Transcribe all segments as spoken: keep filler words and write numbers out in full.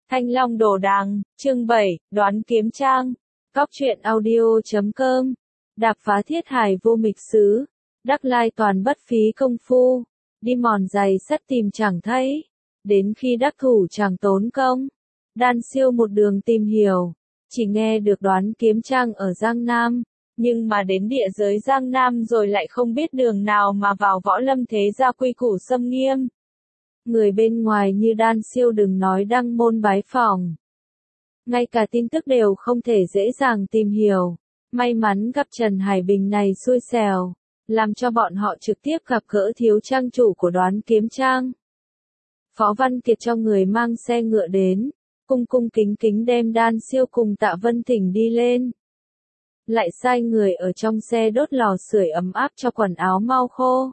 Thanh Long Đồ Đằng, chương bảy, Đoán Kiếm Trang. Cóc truyện audio chấm com. Đạp phá thiết hải vô mịch xứ. Đắc lai toàn bất phí công phu. Đi mòn giày sắt tìm chẳng thấy. Đến khi đắc thủ chẳng tốn công. Đan siêu một đường tìm hiểu. Chỉ nghe được Đoán Kiếm Trang ở Giang Nam. Nhưng mà đến địa giới Giang Nam rồi lại không biết đường nào mà vào Võ Lâm thế gia quy củ xâm nghiêm. Người bên ngoài như Đan siêu đừng nói đăng môn bái phỏng. Ngay cả tin tức đều không thể dễ dàng tìm hiểu. May mắn gặp Trần Hải Bình này xui xẻo, làm cho bọn họ trực tiếp gặp gỡ thiếu trang chủ của Đoán Kiếm Trang. Phó Văn Kiệt cho người mang xe ngựa đến, cung cung kính kính đem Đan siêu cùng Tạ Vân Thỉnh đi lên. Lại sai người ở trong xe đốt lò sưởi ấm áp cho quần áo mau khô.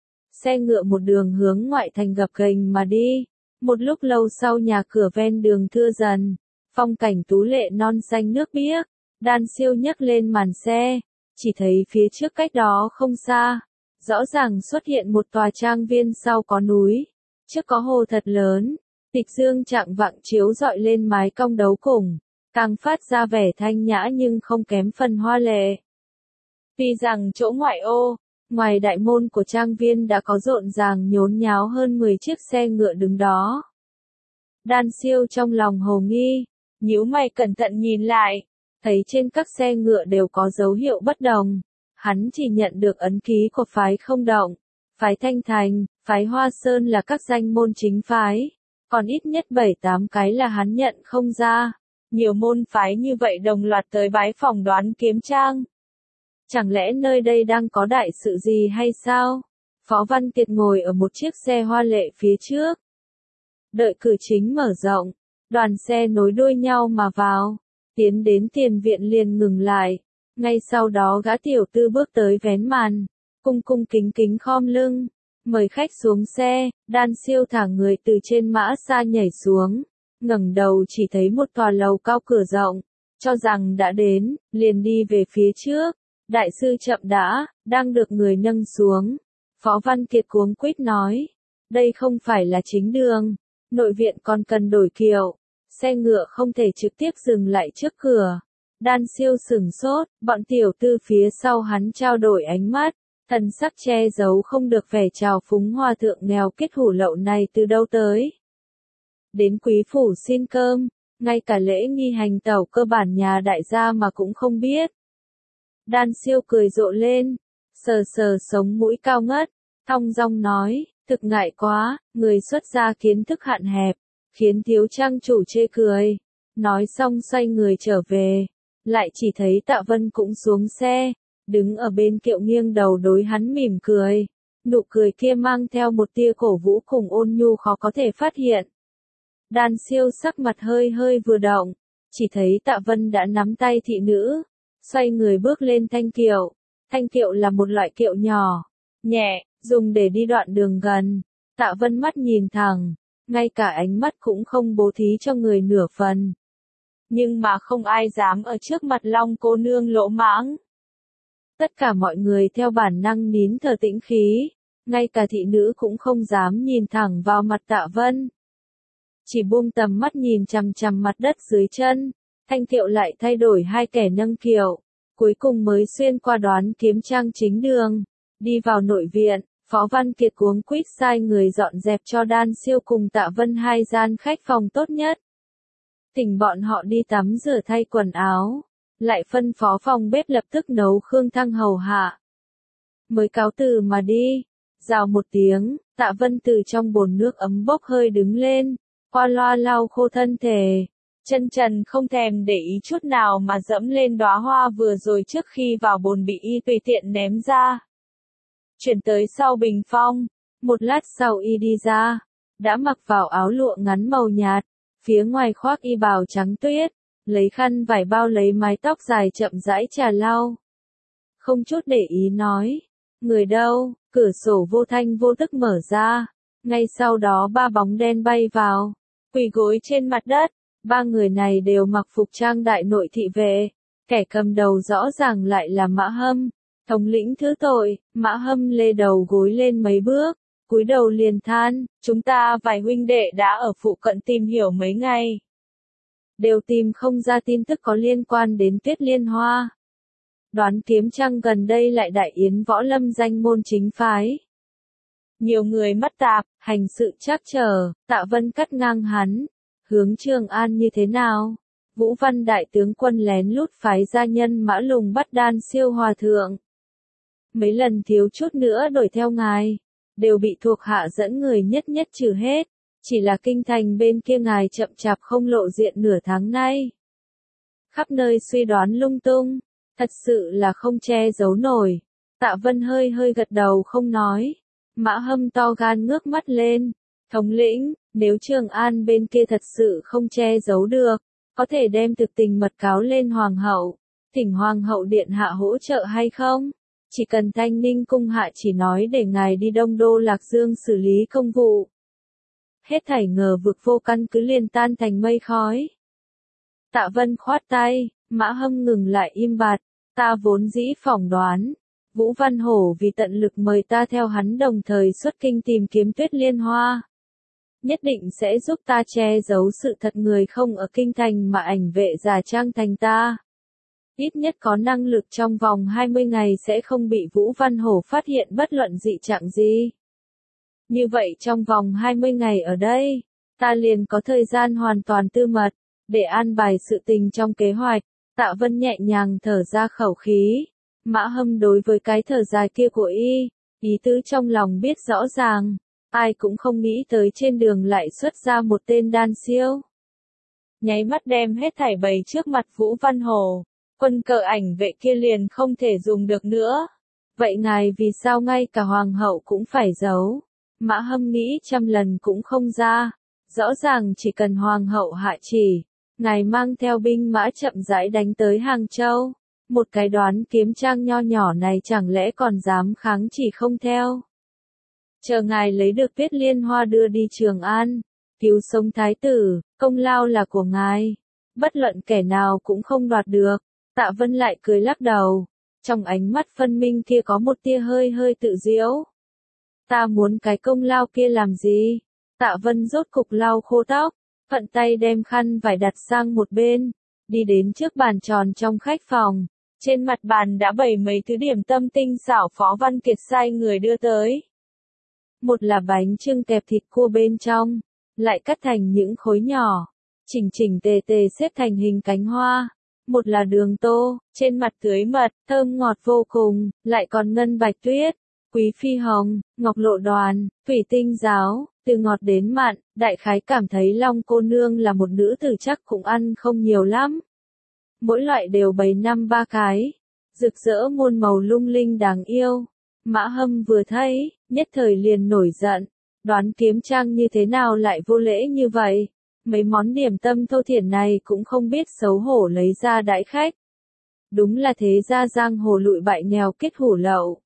Xe ngựa một đường hướng ngoại thành gập ghềnh mà đi. Một lúc lâu sau nhà cửa ven đường thưa dần, phong cảnh tú lệ non xanh nước biếc. Đan siêu nhấc lên màn xe, chỉ thấy phía trước cách đó không xa, rõ ràng xuất hiện một tòa trang viên sau có núi, trước có hồ thật lớn. Tịch dương chạng vạng chiếu rọi lên mái cong đấu cùng, càng phát ra vẻ thanh nhã nhưng không kém phần hoa lệ. Tuy rằng chỗ ngoại ô, ngoài đại môn của trang viên đã có rộn ràng nhốn nháo hơn mười chiếc xe ngựa đứng đó. Đan siêu trong lòng hồ nghi, nhíu mày cẩn thận nhìn lại, thấy trên các xe ngựa đều có dấu hiệu bất đồng. Hắn chỉ nhận được ấn ký của phái Không Động, phái Thanh Thành, phái Hoa Sơn là các danh môn chính phái, còn ít nhất bảy tám cái là hắn nhận không ra. Nhiều môn phái như vậy đồng loạt tới bái phỏng Đoán Kiếm Trang. Chẳng lẽ nơi đây đang có đại sự gì hay sao? Phó Văn Kiệt ngồi ở một chiếc xe hoa lệ phía trước. Đợi cửa chính mở rộng, đoàn xe nối đuôi nhau mà vào, tiến đến tiền viện liền ngừng lại. Ngay sau đó gã tiểu tư bước tới vén màn, cung cung kính kính khom lưng, mời khách xuống xe. Đan siêu thả người từ trên mã xa nhảy xuống, ngẩng đầu chỉ thấy một tòa lầu cao cửa rộng, cho rằng đã đến, liền đi về phía trước. Đại sư chậm đã, đang được người nâng xuống. Phó Văn Kiệt cuống quýt nói, đây không phải là chính đường, nội viện còn cần đổi kiệu, xe ngựa không thể trực tiếp dừng lại trước cửa. Đan siêu sửng sốt, bọn tiểu tư phía sau hắn trao đổi ánh mắt, thần sắc che giấu không được vẻ trào phúng hòa thượng nghèo kết hủ lậu này từ đâu tới. Đến quý phủ xin cơm, ngay cả lễ nghi hành tẩu cơ bản nhà đại gia mà cũng không biết. Đan siêu cười rộ lên, sờ sờ sống mũi cao ngất, thong dong nói, thực ngại quá, người xuất gia kiến thức hạn hẹp, khiến thiếu trang chủ chê cười. Nói xong xoay người trở về, lại chỉ thấy Tạ Vân cũng xuống xe, đứng ở bên kiệu nghiêng đầu đối hắn mỉm cười. Nụ cười kia mang theo một tia cổ vũ cùng ôn nhu khó có thể phát hiện. Đan siêu sắc mặt hơi hơi vừa động, chỉ thấy Tạ Vân đã nắm tay thị nữ, xoay người bước lên thanh kiệu. Thanh kiệu là một loại kiệu nhỏ, nhẹ, dùng để đi đoạn đường gần. Tạ Vân mắt nhìn thẳng, ngay cả ánh mắt cũng không bố thí cho người nửa phần. Nhưng mà không ai dám ở trước mặt Long cô nương lỗ mãng. Tất cả mọi người theo bản năng nín thở tĩnh khí, ngay cả thị nữ cũng không dám nhìn thẳng vào mặt Tạ Vân. Chỉ buông tầm mắt nhìn chằm chằm mặt đất dưới chân. Thanh kiệu lại thay đổi hai kẻ nâng kiệu, cuối cùng mới xuyên qua Đoán Kiếm Trang chính đường, đi vào nội viện. Phó Văn Kiệt cuống quýt sai người dọn dẹp cho Đan siêu cùng Tạ Vân hai gian khách phòng tốt nhất. Thỉnh bọn họ đi tắm rửa thay quần áo, lại phân phó phòng bếp lập tức nấu khương thăng hầu hạ. Mới cáo từ mà đi, rào một tiếng, Tạ Vân từ trong bồn nước ấm bốc hơi đứng lên, qua loa lau khô thân thể. Chân trần không thèm để ý chút nào mà dẫm lên đóa hoa vừa rồi trước khi vào bồn bị y tùy tiện ném ra. Chuyển tới sau bình phong, một lát sau y đi ra, đã mặc vào áo lụa ngắn màu nhạt, phía ngoài khoác y bào trắng tuyết, lấy khăn vải bao lấy mái tóc dài chậm rãi trà lau. Không chút để ý nói, người đâu? Cửa sổ vô thanh vô tức mở ra, ngay sau đó ba bóng đen bay vào, quỳ gối trên mặt đất. Ba người này đều mặc phục trang đại nội thị vệ, kẻ cầm đầu rõ ràng lại là Mã Hâm, thống lĩnh thứ tội. Mã Hâm lê đầu gối lên mấy bước, cúi đầu liền than, chúng ta vài huynh đệ đã ở phụ cận tìm hiểu mấy ngày, đều tìm không ra tin tức có liên quan đến Tuyết Liên Hoa. Đoán kiếm trang gần đây lại đại yến võ lâm danh môn chính phái. Nhiều người mắt tạp, hành sự trắc trở, Tạ Vân cắt ngang hắn. Hướng Trường An như thế nào? Vũ Văn đại tướng quân lén lút phái gia nhân Mã Lùng bắt đan siêu hòa thượng. Mấy lần thiếu chút nữa đuổi theo ngài, đều bị thuộc hạ dẫn người nhất nhất trừ hết. Chỉ là kinh thành bên kia ngài chậm chạp không lộ diện nửa tháng nay. Khắp nơi suy đoán lung tung, thật sự là không che giấu nổi. Tạ Vân hơi hơi gật đầu không nói. Mã Hâm to gan ngước mắt lên. Thống lĩnh, nếu Trường An bên kia thật sự không che giấu được, có thể đem thực tình mật cáo lên Hoàng hậu, thỉnh Hoàng hậu điện hạ hỗ trợ hay không? Chỉ cần Thanh Ninh cung hạ chỉ nói để ngài đi Đông Đô Lạc Dương xử lý công vụ. Hết thảy ngờ vực vô căn cứ liền tan thành mây khói. Tạ Vân khoát tay, Mã Hâm ngừng lại im bặt, ta vốn dĩ phỏng đoán. Vũ Văn Hổ vì tận lực mời ta theo hắn đồng thời xuất kinh tìm kiếm Tuyết Liên Hoa. Nhất định sẽ giúp ta che giấu sự thật người không ở kinh thành mà ảnh vệ giả trang thành ta. Ít nhất có năng lực trong vòng hai mươi ngày sẽ không bị Vũ Văn Hổ phát hiện bất luận dị trạng gì. Như vậy trong vòng hai mươi ngày ở đây, ta liền có thời gian hoàn toàn tư mật, để an bài sự tình trong kế hoạch. Tạ Vân nhẹ nhàng thở ra khẩu khí. Mã Hâm đối với cái thở dài kia của y, ý tứ trong lòng biết rõ ràng. Ai cũng không nghĩ tới trên đường lại xuất ra một tên đan siêu. Nháy mắt đem hết thảy bày trước mặt Vũ Văn Hổ. Quân cờ ảnh vệ kia liền không thể dùng được nữa. Vậy ngài vì sao ngay cả Hoàng hậu cũng phải giấu? Mã Hâm nghĩ trăm lần cũng không ra. Rõ ràng chỉ cần Hoàng hậu hạ chỉ, ngài mang theo binh mã chậm rãi đánh tới Hàng Châu. Một cái đoán kiếm trang nho nhỏ này chẳng lẽ còn dám kháng chỉ không theo? Chờ ngài lấy được Tuyết Liên Hoa đưa đi Trường An, cứu sống thái tử, công lao là của ngài. Bất luận kẻ nào cũng không đoạt được. Tạ Vân lại cười lắc đầu. Trong ánh mắt phân minh kia có một tia hơi hơi tự giễu. Ta muốn cái công lao kia làm gì? Tạ Vân rốt cục lau khô tóc, thuận tay đem khăn vải đặt sang một bên, đi đến trước bàn tròn trong khách phòng. Trên mặt bàn đã bày mấy thứ điểm tâm tinh xảo Phó Văn Kiệt sai người đưa tới. Một là bánh chưng kẹp thịt cua bên trong, lại cắt thành những khối nhỏ, chỉnh chỉnh tề tề xếp thành hình cánh hoa. Một là đường tô, trên mặt tưới mật, thơm ngọt vô cùng, lại còn ngân bạch tuyết, quý phi hồng, ngọc lộ đoàn, thủy tinh giáo, từ ngọt đến mặn, đại khái cảm thấy Long cô nương là một nữ tử chắc cũng ăn không nhiều lắm. Mỗi loại đều bày năm ba cái, rực rỡ muôn màu lung linh đáng yêu. Mã Hâm vừa thấy, nhất thời liền nổi giận, đoán kiếm trang như thế nào lại vô lễ như vậy, mấy món điểm tâm thô thiển này cũng không biết xấu hổ lấy ra đãi khách. Đúng là thế gia giang hồ lụi bại nghèo kết hủ lậu.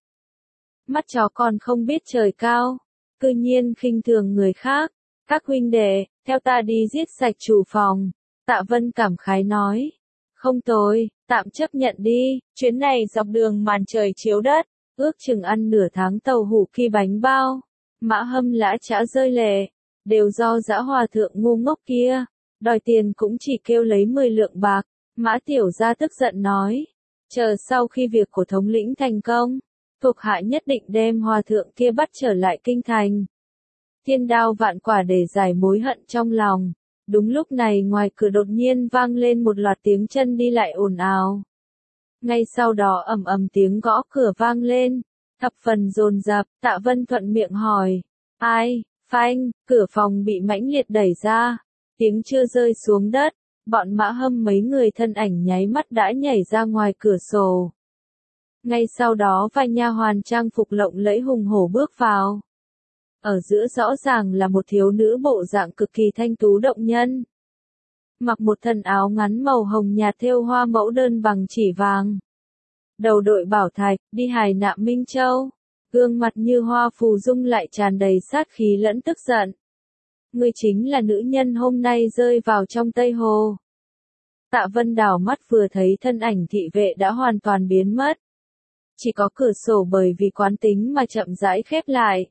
Mắt chó còn không biết trời cao, cư nhiên khinh thường người khác. Các huynh đệ, theo ta đi giết sạch chủ phòng. Tạ Vân cảm khái nói. Không tồi, tạm chấp nhận đi, chuyến này dọc đường màn trời chiếu đất, ước chừng ăn nửa tháng tàu hủ kỳ bánh bao. Mã Hâm lã chã rơi lệ, đều do dã hòa thượng ngu ngốc kia, đòi tiền cũng chỉ kêu lấy mười lượng bạc. Mã Tiểu Gia tức giận nói, chờ sau khi việc của thống lĩnh thành công, thuộc hạ nhất định đem hòa thượng kia bắt trở lại kinh thành. Thiên đao vạn quả để giải mối hận trong lòng. Đúng lúc này ngoài cửa đột nhiên vang lên một loạt tiếng chân đi lại ồn ào. Ngay sau đó ầm ầm tiếng gõ cửa vang lên, thập phần dồn dập. Tạ Vân thuận miệng hỏi, ai? Phanh, cửa phòng bị mãnh liệt đẩy ra, tiếng chưa rơi xuống đất, bọn Mã Hâm mấy người thân ảnh nháy mắt đã nhảy ra ngoài cửa sổ. Ngay sau đó vài nha hoàn trang phục lộng lẫy hùng hổ bước vào. Ở giữa rõ ràng là một thiếu nữ bộ dạng cực kỳ thanh tú động nhân. Mặc một thân áo ngắn màu hồng nhạt thêu hoa mẫu đơn bằng chỉ vàng. Đầu đội bảo thạch, đi hài nạm Minh Châu. Gương mặt như hoa phù dung lại tràn đầy sát khí lẫn tức giận. Ngươi chính là nữ nhân hôm nay rơi vào trong Tây Hồ. Tạ Vân đảo mắt vừa thấy thân ảnh thị vệ đã hoàn toàn biến mất. Chỉ có cửa sổ bởi vì quán tính mà chậm rãi khép lại.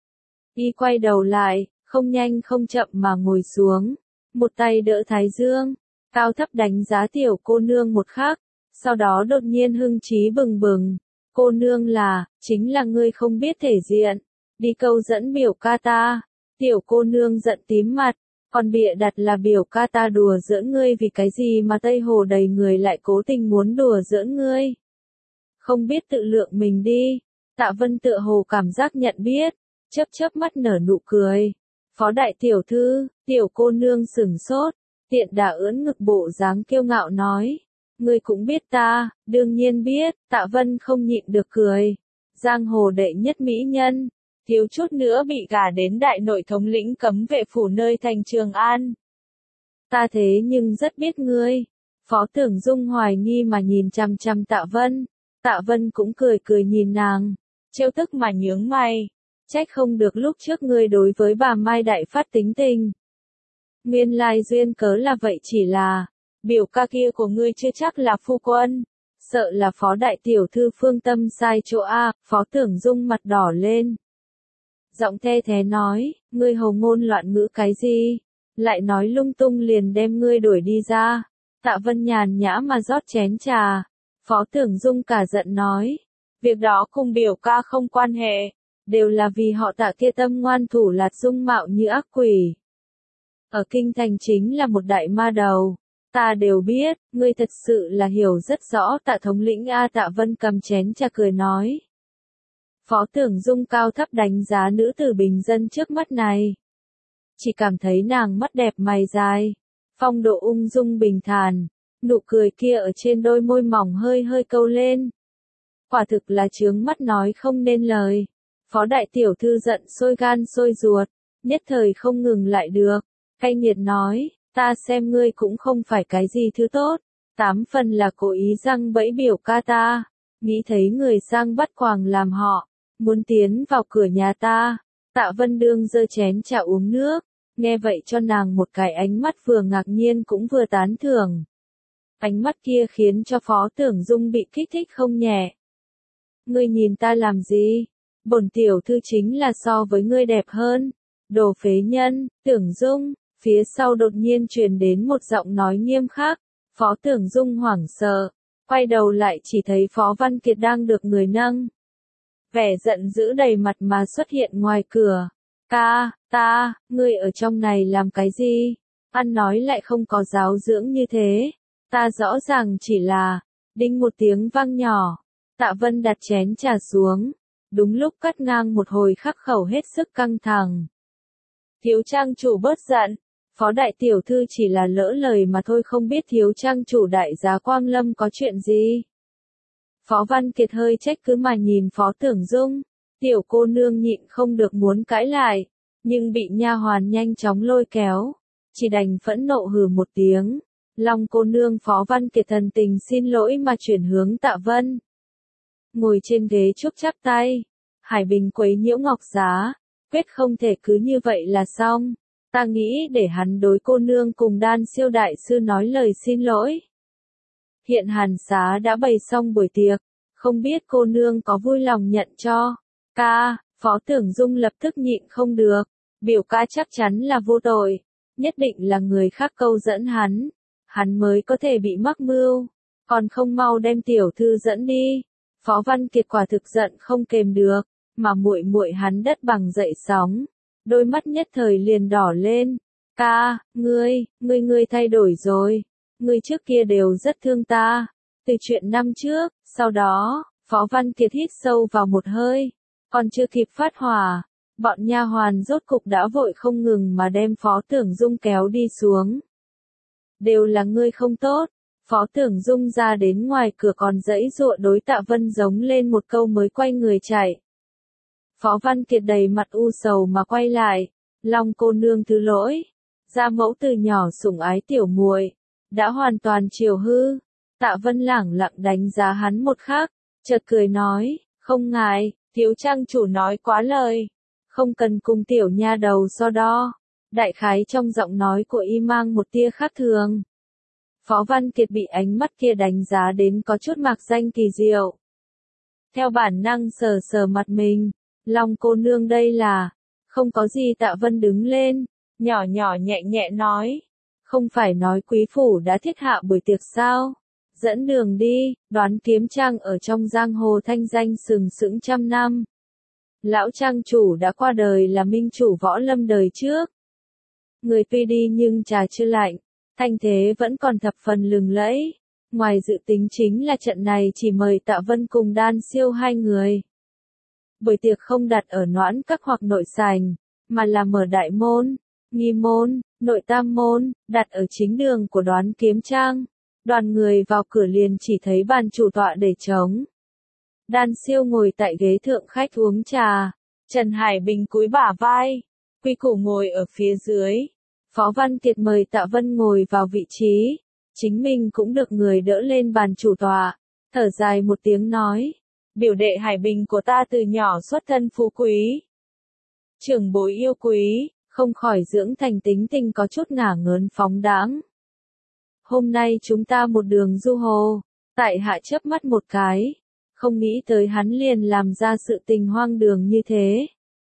Y quay đầu lại, không nhanh không chậm mà ngồi xuống, một tay đỡ thái dương, cao thấp đánh giá tiểu cô nương một khắc, sau đó đột nhiên hưng trí bừng bừng. Cô nương là, chính là ngươi không biết thể diện, đi câu dẫn biểu ca ta. Tiểu cô nương giận tím mặt, còn bịa đặt là biểu ca ta đùa giỡn ngươi vì cái gì mà Tây Hồ đầy người lại cố tình muốn đùa giỡn ngươi. Không biết tự lượng mình đi. Tạ Vân tựa hồ cảm giác nhận biết, chớp chớp mắt nở nụ cười. Phó đại tiểu thư, tiểu cô nương sửng sốt, tiện đà ưỡn ngực bộ dáng kiêu ngạo nói. Ngươi cũng biết ta, đương nhiên biết, Tạ Vân không nhịn được cười. Giang hồ đệ nhất mỹ nhân, thiếu chút nữa bị gả đến đại nội thống lĩnh cấm vệ phủ nơi thành Trường An. Ta thế nhưng rất biết ngươi. Phó Tưởng Dung hoài nghi mà nhìn chằm chằm Tạ Vân. Tạ Vân cũng cười cười nhìn nàng, trêu tức mà nhướng mày. Trách không được lúc trước ngươi đối với bà Mai Đại phát tính tình. Nguyên lai duyên cớ là vậy, chỉ là biểu ca kia của ngươi chưa chắc là phu quân, sợ là Phó đại tiểu thư phương tâm sai chỗ a. Phó Tưởng Dung mặt đỏ lên, giọng the thế nói, ngươi hồ ngôn loạn ngữ cái gì, lại nói lung tung liền đem ngươi đuổi đi ra. Tạ Vân nhàn nhã mà rót chén trà. Phó Tưởng Dung cả giận nói, việc đó cùng biểu ca không quan hệ, đều là vì họ Tạ kia tâm ngoan thủ lạt dung mạo như ác quỷ. Ở kinh thành chính là một đại ma đầu, ta đều biết, ngươi thật sự là hiểu rất rõ. Tạ thống lĩnh a. Tạ Vân cầm chén trà cười nói. Phó Tưởng Dung cao thấp đánh giá nữ tử bình dân trước mắt này. Chỉ cảm thấy nàng mắt đẹp mày dài, phong độ ung dung bình thản, nụ cười kia ở trên đôi môi mỏng hơi hơi câu lên. Quả thực là chướng mắt nói không nên lời. Phó đại tiểu thư giận sôi gan sôi ruột, nhất thời không ngừng lại được. Cay nghiệt nói, ta xem ngươi cũng không phải cái gì thứ tốt, tám phần là cố ý răng bẫy biểu ca ta, nghĩ thấy người sang bắt quàng làm họ, muốn tiến vào cửa nhà ta. Tạ Vân Đương giơ chén trà uống nước, nghe vậy cho nàng một cái ánh mắt vừa ngạc nhiên cũng vừa tán thưởng. Ánh mắt kia khiến cho Phó Tưởng Dung bị kích thích không nhẹ. Ngươi nhìn ta làm gì? Bổn tiểu thư chính là so với ngươi đẹp hơn. Đồ phế nhân. Tưởng Dung. Phía sau đột nhiên truyền đến một giọng nói nghiêm khắc. Phó Tưởng Dung hoảng sợ, quay đầu lại chỉ thấy Phó Văn Kiệt đang được người nâng. Vẻ giận dữ đầy mặt mà xuất hiện ngoài cửa. Ca, ta, ngươi ở trong này làm cái gì? Ăn nói lại không có giáo dưỡng như thế. Ta rõ ràng chỉ là, đinh một tiếng vang nhỏ. Tạ Vân đặt chén trà xuống, đúng lúc cắt ngang một hồi khắc khẩu hết sức căng thẳng. Thiếu trang chủ bớt giận, Phó đại tiểu thư chỉ là lỡ lời mà thôi, không biết thiếu trang chủ đại giá Quang Lâm có chuyện gì. Phó Văn Kiệt hơi trách cứ mà nhìn Phó Tưởng Dung, tiểu cô nương nhịn không được muốn cãi lại, nhưng bị nha hoàn nhanh chóng lôi kéo, chỉ đành phẫn nộ hừ một tiếng. Long cô nương. Phó Văn Kiệt thần tình xin lỗi mà chuyển hướng Tạ Vân. Ngồi trên ghế chúc chắp tay, Hải Bình quấy nhiễu ngọc giá, quyết không thể cứ như vậy là xong. Ta nghĩ để hắn đối cô nương cùng Đan Siêu đại sư nói lời xin lỗi. Hiện Hàn Xá đã bày xong buổi tiệc, không biết cô nương có vui lòng nhận cho. Ca, Phó Tưởng Dung lập tức nhịn không được, biểu ca chắc chắn là vô tội, nhất định là người khác câu dẫn hắn, hắn mới có thể bị mắc mưu, còn không mau đem tiểu thư dẫn đi. Phó Văn Kiệt quả thực giận không kềm được, mà muội muội hắn đất bằng dậy sóng, đôi mắt nhất thời liền đỏ lên. Ca, ngươi, ngươi ngươi thay đổi rồi, ngươi trước kia đều rất thương ta, từ chuyện năm trước. Sau đó, Phó Văn Kiệt hít sâu vào một hơi, còn chưa kịp phát hỏa, bọn nha hoàn rốt cục đã vội không ngừng mà đem Phó Tưởng Dung kéo đi xuống. Đều là ngươi không tốt. Phó Tưởng Dung ra đến ngoài cửa còn giãy giụa đối Tạ Vân giống lên một câu mới quay người chạy. Phó Văn Kiệt đầy mặt u sầu mà quay lại, Long cô nương thứ lỗi, gia mẫu từ nhỏ sủng ái tiểu muội, đã hoàn toàn chiều hư. Tạ Vân lẳng lặng đánh giá hắn một khắc, chợt cười nói, không ngại, thiếu trang chủ nói quá lời, không cần cùng tiểu nha đầu so đo. Đại khái trong giọng nói của y mang một tia khác thường. Phó Văn Kiệt bị ánh mắt kia đánh giá đến có chút mạc danh kỳ diệu. Theo bản năng sờ sờ mặt mình, Long cô nương đây là, không có gì. Tạ Vân đứng lên, nhỏ nhỏ nhẹ nhẹ nói, Không phải nói quý phủ đã thiết hạ buổi tiệc sao? Dẫn đường đi, Đoán Kiếm Trang ở trong giang hồ thanh danh sừng sững trăm năm. Lão trang chủ đã qua đời là minh chủ võ lâm đời trước. Người tuy đi nhưng trà chưa lạnh, thanh thế vẫn còn thập phần lừng lẫy. Ngoài dự tính chính là trận này chỉ mời Tạ Vân cùng Đan Siêu hai người. Buổi tiệc không đặt ở Noãn Các hoặc nội sảnh, mà là mở đại môn, nghi môn, nội tam môn, đặt ở chính đường của Đoán Kiếm Trang. Đoàn người vào cửa liền chỉ thấy bàn chủ tọa để trống. Đan Siêu ngồi tại ghế thượng khách uống trà, Trần Hải Bình cúi bả vai, Quy Củ ngồi ở phía dưới. Phó Văn Kiệt mời Tạ Vân ngồi vào vị trí, chính mình cũng được người đỡ lên bàn chủ tọa, thở dài một tiếng nói, biểu đệ Hải Bình của ta từ nhỏ xuất thân phú quý. Trưởng bối yêu quý, không khỏi dưỡng thành tính tình có chút ngả ngớn phóng đãng. Hôm nay chúng ta một đường du hồ, tại hạ chớp mắt một cái, không nghĩ tới hắn liền làm ra sự tình hoang đường như thế.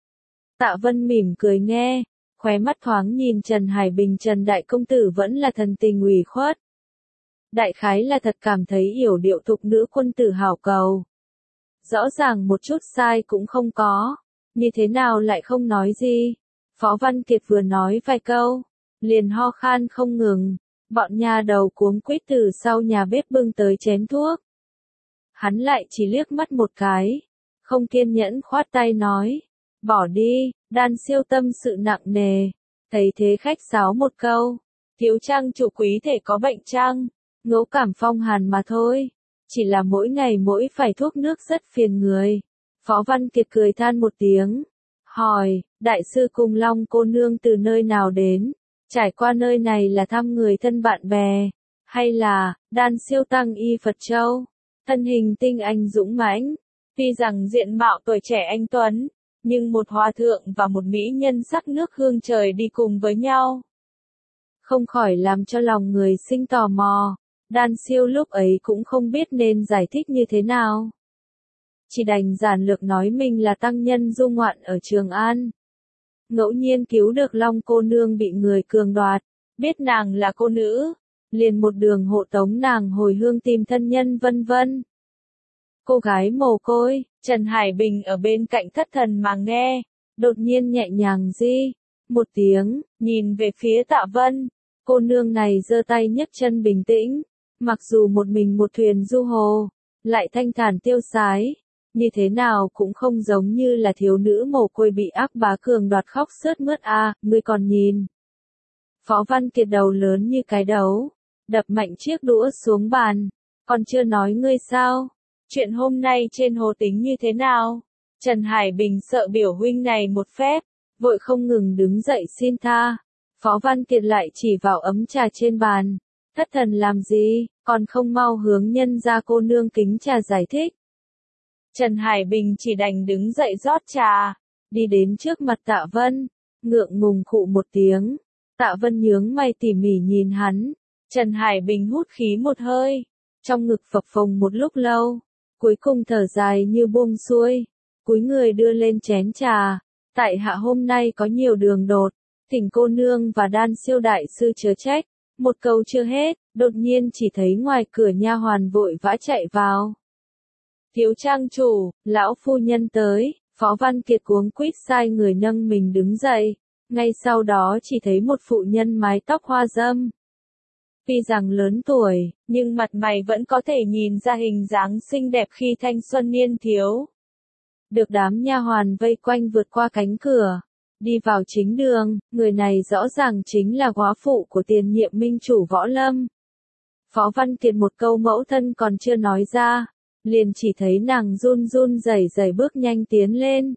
Tạ Vân mỉm cười nghe, khóe mắt thoáng nhìn Trần Hải Bình. Trần Đại Công Tử vẫn là thần tình ủy khuất. Đại khái là thật cảm thấy yểu điệu thục nữ quân tử hảo cầu. Rõ ràng một chút sai cũng không có, như thế nào lại không nói gì. Phó Văn Kiệt vừa nói vài câu, liền ho khan không ngừng, bọn nhà đầu cuống quýt từ sau nhà bếp bưng tới chén thuốc. Hắn lại chỉ liếc mắt một cái, không kiên nhẫn khoát tay nói, bỏ đi. Đan Siêu tâm sự nặng nề, thấy thế khách sáo một câu, thiếu trang chủ quý thể có bệnh chăng? Ngẫu cảm phong hàn mà thôi, chỉ là mỗi ngày mỗi phải thuốc nước rất phiền người. Phó Văn Kiệt cười than một tiếng, hỏi, đại sư cùng Long cô nương từ nơi nào đến? Trải qua nơi này là thăm người thân bạn bè, hay là Đan Siêu tăng y Phật Châu? Thân hình tinh anh dũng mãnh, tuy rằng diện mạo tuổi trẻ anh tuấn, nhưng một hòa thượng và một mỹ nhân sắc nước hương trời đi cùng với nhau, không khỏi làm cho lòng người sinh tò mò. Đan Siêu lúc ấy cũng không biết nên giải thích như thế nào, chỉ đành giản lược nói mình là tăng nhân du ngoạn ở Trường An, ngẫu nhiên cứu được Long cô nương bị người cường đoạt, biết nàng là cô nữ, liền một đường hộ tống nàng hồi hương tìm thân nhân vân vân. Cô gái mồ côi, Trần Hải Bình ở bên cạnh thất thần mà nghe, đột nhiên nhẹ nhàng di một tiếng, nhìn về phía Tạ Vân. Cô nương này giơ tay nhấc chân bình tĩnh, mặc dù một mình một thuyền du hồ, lại thanh thản tiêu sái, như thế nào cũng không giống như là thiếu nữ mồ côi bị ác bá cường đoạt khóc sướt mướt a. À, ngươi còn nhìn. Phó Văn Kiệt đầu lớn như cái đấu, đập mạnh chiếc đũa xuống bàn, còn chưa nói ngươi sao? Chuyện hôm nay trên hồ tính như thế nào? Trần Hải Bình sợ biểu huynh này một phép, vội không ngừng đứng dậy xin tha. Phó Văn Kiệt lại chỉ vào ấm trà trên bàn, thất thần làm gì, còn không mau hướng nhân ra cô nương kính trà giải thích. Trần Hải Bình chỉ đành đứng dậy rót trà, đi đến trước mặt Tạ Vân, ngượng ngùng khụ một tiếng. Tạ Vân nhướng mày tỉ mỉ nhìn hắn, Trần Hải Bình hút khí một hơi, trong ngực phập phồng một lúc lâu, cuối cùng thở dài như buông xuôi, cúi người đưa lên chén trà. Tại hạ hôm nay có nhiều đường đột, thỉnh cô nương và Đan Siêu đại sư chớ trách. Một câu chưa hết, đột nhiên chỉ thấy ngoài cửa nha hoàn vội vã chạy vào. Thiếu trang chủ, lão phu nhân tới. Phó Văn Kiệt cuống quýt sai người nâng mình đứng dậy, ngay sau đó chỉ thấy một phụ nhân mái tóc hoa râm. Tuy rằng lớn tuổi, nhưng mặt mày vẫn có thể nhìn ra hình dáng xinh đẹp khi thanh xuân niên thiếu. Được đám nha hoàn vây quanh vượt qua cánh cửa, đi vào chính đường. Người này rõ ràng chính là góa phụ của tiền nhiệm minh chủ Võ Lâm. Phó Văn Kiệt một câu mẫu thân còn chưa nói ra, liền chỉ thấy nàng run run rẩy rẩy bước nhanh tiến lên.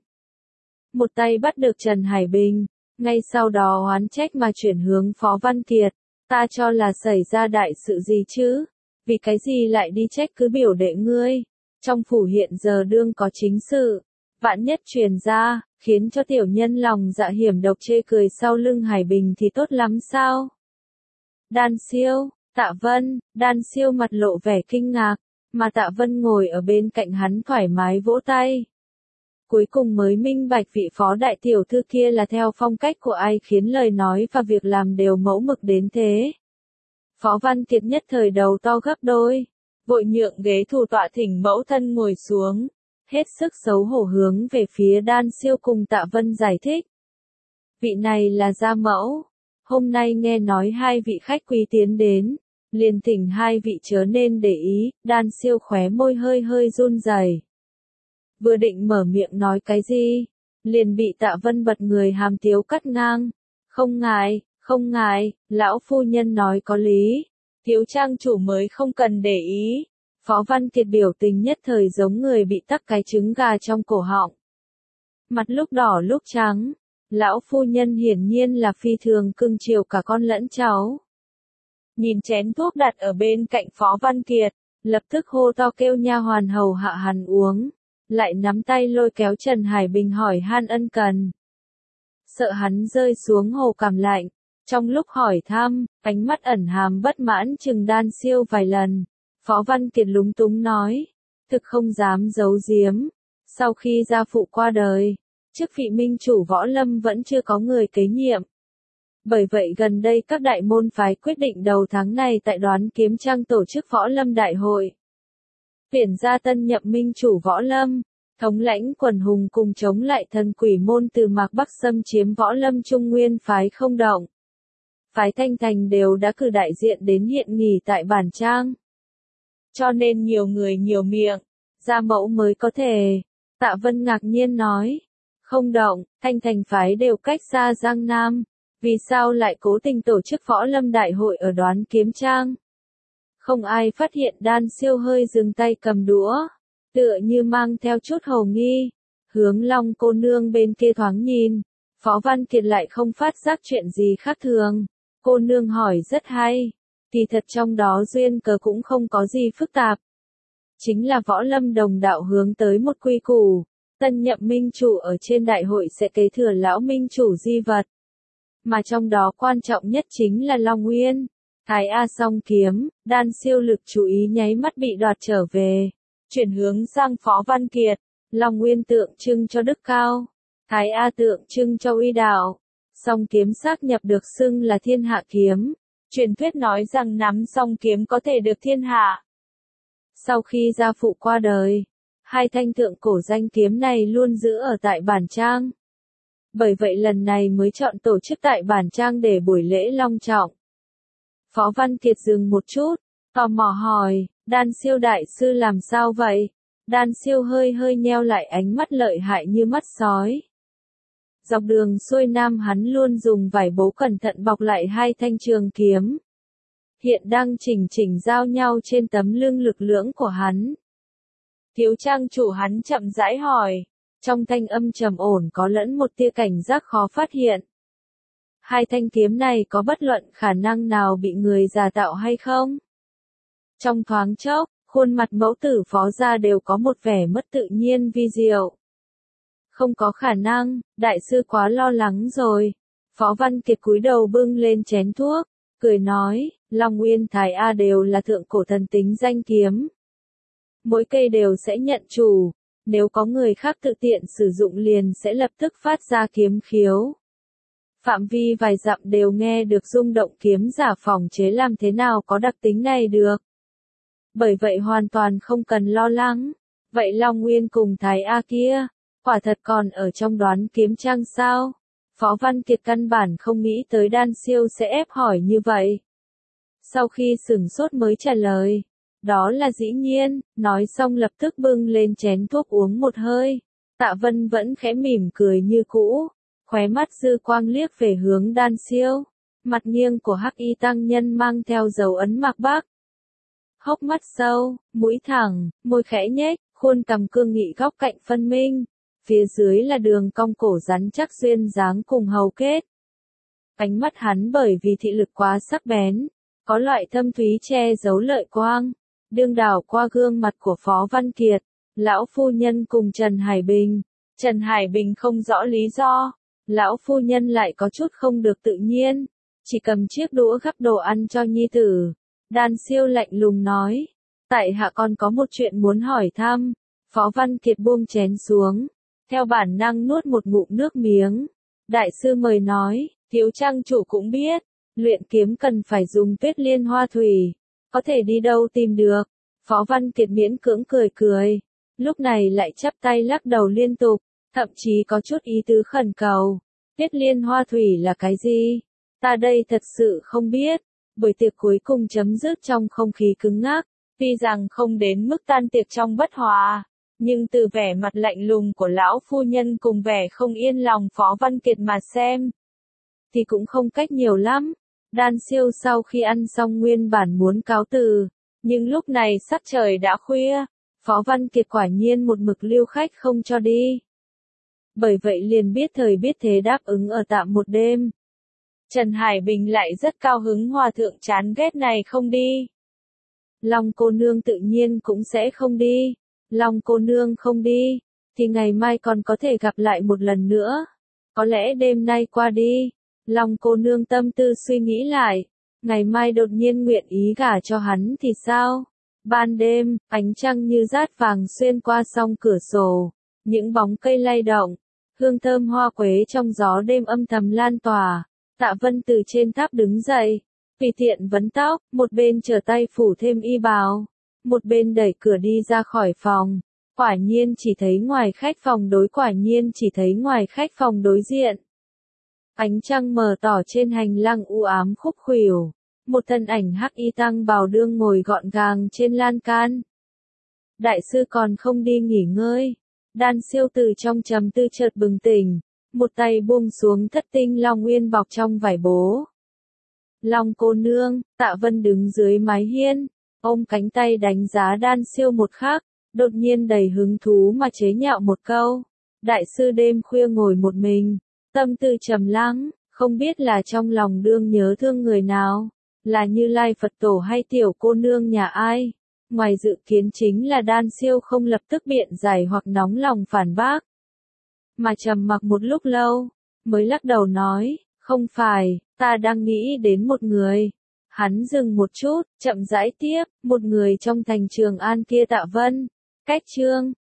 Một tay bắt được Trần Hải Bình, ngay sau đó oán trách mà chuyển hướng Phó Văn Kiệt. Ta cho là xảy ra đại sự gì chứ? Vì cái gì lại đi trách cứ biểu đệ ngươi? Trong phủ hiện giờ đương có chính sự, vạn nhất truyền ra, khiến cho tiểu nhân lòng dạ hiểm độc chê cười sau lưng Hải Bình thì tốt lắm sao? Đan Siêu, Tạ Vân. Đan Siêu mặt lộ vẻ kinh ngạc, mà Tạ Vân ngồi ở bên cạnh hắn thoải mái vỗ tay. Cuối cùng mới minh bạch vị phó đại tiểu thư kia là theo phong cách của ai khiến lời nói và việc làm đều mẫu mực đến thế. Phó Văn Kiệt nhất thời đầu to gấp đôi, vội nhượng ghế thủ tọa thỉnh mẫu thân ngồi xuống, hết sức xấu hổ hướng về phía Đan Siêu cùng Tạ Vân giải thích. Vị này là gia mẫu, hôm nay nghe nói hai vị khách quý tiến đến, liền thỉnh hai vị chớ nên để ý. Đan Siêu khóe môi hơi hơi run rẩy, vừa định mở miệng nói cái gì, liền bị Tạ Vân bật người hàm tiếu cắt ngang. Không ngại, không ngại, lão phu nhân nói có lý, thiếu trang chủ mới không cần để ý. Phó Văn Kiệt biểu tình nhất thời giống người bị tắc cái trứng gà trong cổ họng. Mặt lúc đỏ lúc trắng, lão phu nhân hiển nhiên là phi thường cưng chiều cả con lẫn cháu. Nhìn chén thuốc đặt ở bên cạnh Phó Văn Kiệt, lập tức hô to kêu nha hoàn hầu hạ hắn uống, lại nắm tay lôi kéo Trần Hải Bình hỏi han ân cần. Sợ hắn rơi xuống hồ cảm lạnh, trong lúc hỏi thăm, ánh mắt ẩn hàm bất mãn chừng Đan Siêu vài lần. Phó Văn Kiệt lúng túng nói, thực không dám giấu giếm, sau khi gia phụ qua đời, chức vị minh chủ võ lâm vẫn chưa có người kế nhiệm. Bởi vậy gần đây các đại môn phái quyết định đầu tháng này tại Đoán Kiếm Trang tổ chức võ lâm đại hội. Tuyển ra tân nhậm minh chủ võ lâm, thống lãnh quần hùng cùng chống lại thần quỷ môn từ Mạc Bắc xâm chiếm võ lâm Trung Nguyên phái không động. Phái Thanh Thành đều đã cử đại diện đến hiện nghỉ tại Bản Trang. Cho nên nhiều người nhiều miệng, gia mẫu mới có thể. Tạ Vân ngạc nhiên nói, không động, Thanh Thành phái đều cách xa Giang Nam, vì sao lại cố tình tổ chức võ lâm đại hội ở Đoán Kiếm Trang? Không ai phát hiện. Đan Siêu hơi dừng tay cầm đũa, tựa như mang theo chút hồ nghi, hướng Long cô nương bên kia thoáng nhìn. Phó Văn Kiệt lại không phát giác chuyện gì khác thường. Cô nương hỏi rất hay, kỳ thật trong đó duyên cớ cũng không có gì phức tạp. Chính là võ lâm đồng đạo hướng tới một quy củ, tân nhậm minh chủ ở trên đại hội sẽ kế thừa lão minh chủ di vật. Mà trong đó quan trọng nhất chính là Long Nguyên. Thái A song kiếm. Đan Siêu lực chú ý nháy mắt bị đoạt trở về, chuyển hướng sang Phó Văn Kiệt. Long Nguyên tượng trưng cho đức cao, Thái A tượng trưng cho uy đạo. Song kiếm xác nhập được xưng là thiên hạ kiếm. Truyền thuyết nói rằng nắm song kiếm có thể được thiên hạ. Sau khi gia phụ qua đời, hai thanh thượng cổ danh kiếm này luôn giữ ở tại Bản Trang. Bởi vậy lần này mới chọn tổ chức tại Bản Trang để buổi lễ long trọng. Phó Văn Kiệt dừng một chút, tò mò hỏi, Đan Siêu đại sư làm sao vậy? Đan Siêu hơi hơi nheo lại ánh mắt lợi hại như mắt sói. Dọc đường xuôi nam hắn luôn dùng vải bố cẩn thận bọc lại hai thanh trường kiếm. Hiện đang chỉnh chỉnh giao nhau trên tấm lưng lực lưỡng của hắn. Thiếu trang chủ hắn chậm rãi hỏi, trong thanh âm trầm ổn có lẫn một tia cảnh giác khó phát hiện. Hai thanh kiếm này có bất luận khả năng nào bị người giả tạo hay không? Trong thoáng chốc, khuôn mặt mẫu tử Phó gia đều có một vẻ mất tự nhiên vi diệu. Không có khả năng, đại sư quá lo lắng rồi. Phó Văn Kiệt cúi đầu bưng lên chén thuốc, cười nói, Long Nguyên Thái A đều là thượng cổ thần tính danh kiếm. Mỗi cây đều sẽ nhận chủ, nếu có người khác tự tiện sử dụng liền sẽ lập tức phát ra kiếm khiếu. Phạm vi vài dặm đều nghe được rung động, kiếm giả phòng chế làm thế nào có đặc tính này được. Bởi vậy hoàn toàn không cần lo lắng. Vậy Long Nguyên cùng Thái A kia, quả thật còn ở trong Đoán Kiếm Trang sao? Phó Văn Kiệt căn bản không nghĩ tới Đan Siêu sẽ ép hỏi như vậy. Sau khi sửng sốt mới trả lời, đó là dĩ nhiên, nói xong lập tức bưng lên chén thuốc uống một hơi. Tạ Vân vẫn khẽ mỉm cười như cũ, khóe mắt dư quang liếc về hướng Đan Siêu. Mặt nghiêng của Hắc Y tăng nhân mang theo dấu ấn Mạc Bắc. Hốc mắt sâu, mũi thẳng, môi khẽ nhếch, khuôn cằm cương nghị góc cạnh phân minh. Phía dưới là đường cong cổ rắn chắc duyên dáng cùng hầu kết. Ánh mắt hắn bởi vì thị lực quá sắc bén, có loại thâm thúy che giấu lợi quang. Đương đảo qua gương mặt của Phó Văn Kiệt, lão phu nhân cùng Trần Hải Bình. Trần Hải Bình không rõ lý do, lão phu nhân lại có chút không được tự nhiên, chỉ cầm chiếc đũa gắp đồ ăn cho nhi tử. Đan Siêu lạnh lùng nói, tại hạ còn có một chuyện muốn hỏi thăm. Phó Văn Kiệt buông chén xuống, theo bản năng nuốt một ngụm nước miếng. Đại sư mời nói, thiếu trang chủ cũng biết, Luyện kiếm cần phải dùng tuyết liên hoa thủy. Có thể đi đâu tìm được? Phó Văn Kiệt miễn cưỡng cười cười. Lúc này lại chắp tay lắc đầu liên tục, thậm chí có chút ý tứ khẩn cầu. Tuyết liên hoa thủy là cái gì? Ta đây thật sự không biết. Buổi tiệc cuối cùng chấm dứt trong không khí cứng ngắc. Tuy rằng không đến mức tan tiệc trong bất hòa, nhưng từ vẻ mặt lạnh lùng của lão phu nhân cùng vẻ không yên lòng Phó Văn Kiệt mà xem, thì cũng không cách nhiều lắm. Đan Siêu sau khi ăn xong nguyên bản muốn cáo từ, nhưng lúc này sắc trời đã khuya, Phó Văn Kiệt quả nhiên một mực lưu khách không cho đi. Bởi vậy liền biết thời biết thế đáp ứng ở tạm một đêm. Trần Hải Bình lại rất cao hứng, hòa thượng chán ghét này không đi. Long cô nương tự nhiên cũng sẽ không đi. Long cô nương không đi, thì ngày mai còn có thể gặp lại một lần nữa. Có lẽ đêm nay qua đi. Long cô nương tâm tư suy nghĩ lại. Ngày mai đột nhiên nguyện ý gả cho hắn thì sao? Ban đêm, ánh trăng như rát vàng xuyên qua song cửa sổ. Những bóng cây lay động. Hương thơm hoa quế trong gió đêm âm thầm lan tỏa. Tạ Vân từ trên tháp đứng dậy. Tùy tiện vấn tóc, một bên trở tay phủ thêm y bào. Một bên đẩy cửa đi ra khỏi phòng. Quả nhiên chỉ thấy ngoài khách phòng đối quả nhiên chỉ thấy ngoài khách phòng đối diện. Ánh trăng mờ tỏ trên hành lang u ám khúc khuỷu. Một thân ảnh hắc y tăng bào đương ngồi gọn gàng trên lan can. Đại sư còn không đi nghỉ ngơi. Đan Siêu từ trong trầm tư chợt bừng tỉnh. Một tay buông xuống thất tinh long nguyên bọc trong vải bố. Long cô nương, Tạ Vân đứng dưới mái hiên. Ôm cánh tay đánh giá Đan Siêu một khắc. Đột nhiên đầy hứng thú mà chế nhạo một câu. Đại sư đêm khuya ngồi một mình. Tâm tư trầm lắng, không biết là trong lòng đương nhớ thương người nào, là Như Lai Phật Tổ hay tiểu cô nương nhà ai. Ngoài dự kiến chính là Đan Siêu không lập tức biện giải hoặc nóng lòng phản bác, mà trầm mặc một lúc lâu, mới lắc đầu nói, không phải, ta đang nghĩ đến một người. Hắn dừng một chút, chậm rãi tiếp, một người trong thành Trường An kia Tạ Vân. Cách chương